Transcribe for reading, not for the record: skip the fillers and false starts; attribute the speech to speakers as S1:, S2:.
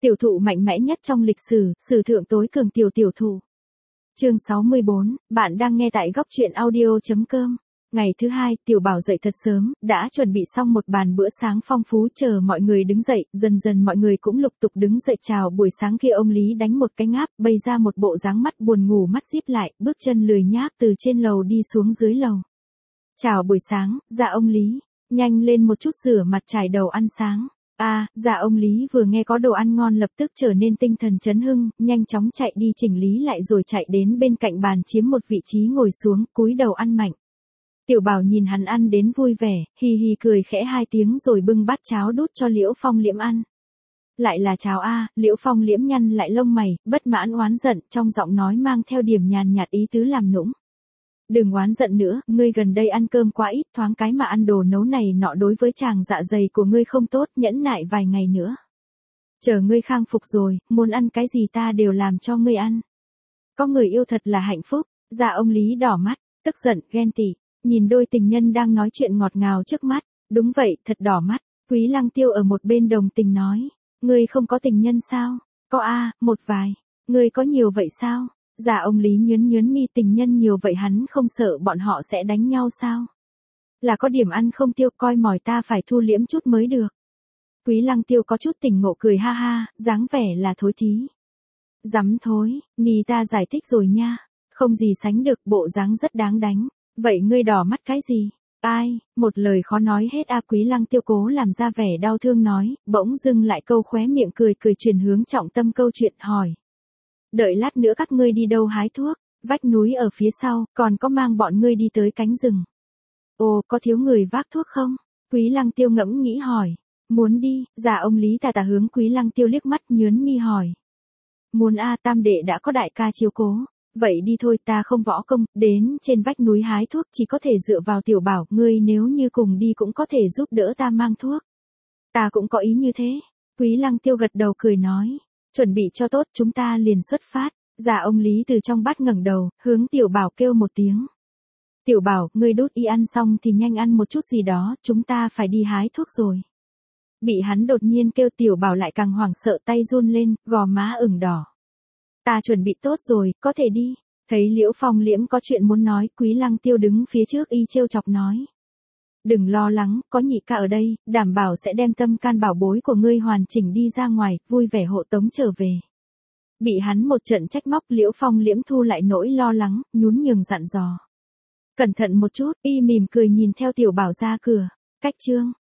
S1: Tiểu thụ mạnh mẽ nhất trong lịch sử, sử thượng tối cường tiểu thụ. Chương 64, bạn đang nghe tại góc truyện audio.com. Ngày thứ hai, Tiểu Bảo dậy thật sớm, đã chuẩn bị xong một bàn bữa sáng phong phú chờ mọi người đứng dậy, dần dần mọi người cũng lục tục đứng dậy chào. Buổi sáng kia ông Lý đánh một cái ngáp, bày ra một bộ dáng mắt buồn ngủ mắt díp lại, bước chân lười nhác từ trên lầu đi xuống dưới lầu. Chào buổi sáng, dạ ông Lý, nhanh lên một chút rửa mặt chải đầu ăn sáng. Dạ ông Lý vừa nghe có đồ ăn ngon lập tức trở nên tinh thần chấn hưng, nhanh chóng chạy đi chỉnh lý lại rồi chạy đến bên cạnh bàn chiếm một vị trí ngồi xuống, cúi đầu ăn mạnh. Tiểu Bảo nhìn hắn ăn đến vui vẻ, hì hì cười khẽ hai tiếng rồi bưng bát cháo đút cho Liễu Phong Liễm ăn. Lại là cháo Liễu Phong Liễm nhăn lại lông mày, bất mãn oán giận, trong giọng nói mang theo điểm nhàn nhạt ý tứ làm nũng. Đừng oán giận nữa, ngươi gần đây ăn cơm quá ít, thoáng cái mà ăn đồ nấu này nọ đối với chàng dạ dày của ngươi không tốt, nhẫn nại vài ngày nữa. Chờ ngươi khang phục rồi, muốn ăn cái gì ta đều làm cho ngươi ăn. Có người yêu thật là hạnh phúc. Dạ ông Lý đỏ mắt, tức giận, ghen tị, nhìn đôi tình nhân đang nói chuyện ngọt ngào trước mắt. Đúng vậy, thật đỏ mắt. Quý Lăng Tiêu ở một bên đồng tình nói, ngươi không có tình nhân sao? Có một vài. Ngươi có nhiều vậy sao? Dạ ông Lý nhớn mi, tình nhân nhiều vậy hắn không sợ bọn họ sẽ đánh nhau sao? Là có điểm ăn không tiêu, coi mỏi ta phải thu liễm chút mới được. Quý Lăng Tiêu có chút tỉnh ngộ cười ha ha, dáng vẻ là thối thí. Dám thối, nì ta giải thích rồi nha, không gì sánh được, bộ dáng rất đáng đánh. Vậy ngươi đỏ mắt cái gì? Một lời khó nói hết. Quý Lăng Tiêu cố làm ra vẻ đau thương nói, bỗng dưng lại câu khóe miệng cười chuyển hướng trọng tâm câu chuyện hỏi. Đợi lát nữa các ngươi đi đâu hái thuốc? Vách núi ở phía sau, còn có mang bọn ngươi đi tới cánh rừng. Ồ, có thiếu người vác thuốc không? Quý Lăng Tiêu ngẫm nghĩ hỏi. Muốn đi. Dạ ông Lý tà hướng Quý Lăng Tiêu liếc mắt nhớn mi hỏi. Muốn tam đệ đã có đại ca chiếu cố. Vậy đi thôi, ta không võ công, đến trên vách núi hái thuốc chỉ có thể dựa vào Tiểu Bảo, ngươi nếu như cùng đi cũng có thể giúp đỡ ta mang thuốc. Ta cũng có ý như thế. Quý Lăng Tiêu gật đầu cười nói. Chuẩn bị cho tốt, chúng ta liền xuất phát. Dạ ông Lý từ trong bát ngẩng đầu, hướng Tiểu Bảo kêu một tiếng. Tiểu Bảo, ngươi đút y ăn xong thì nhanh ăn một chút gì đó, chúng ta phải đi hái thuốc rồi. Bị hắn đột nhiên kêu Tiểu Bảo lại càng hoảng sợ, tay run lên, gò má ửng đỏ. Ta chuẩn bị tốt rồi, có thể đi. Thấy Liễu Phong Liễm có chuyện muốn nói, Quý Lăng Tiêu đứng phía trước y trêu chọc nói. Đừng lo lắng, có nhị ca ở đây, đảm bảo sẽ đem tâm can bảo bối của ngươi hoàn chỉnh đi ra ngoài, vui vẻ hộ tống trở về. Bị hắn một trận trách móc, Liễu Phong Liễm thu lại nỗi lo lắng, nhún nhường dặn dò. Cẩn thận một chút, y mỉm cười nhìn theo Tiểu Bảo ra cửa. Cách chương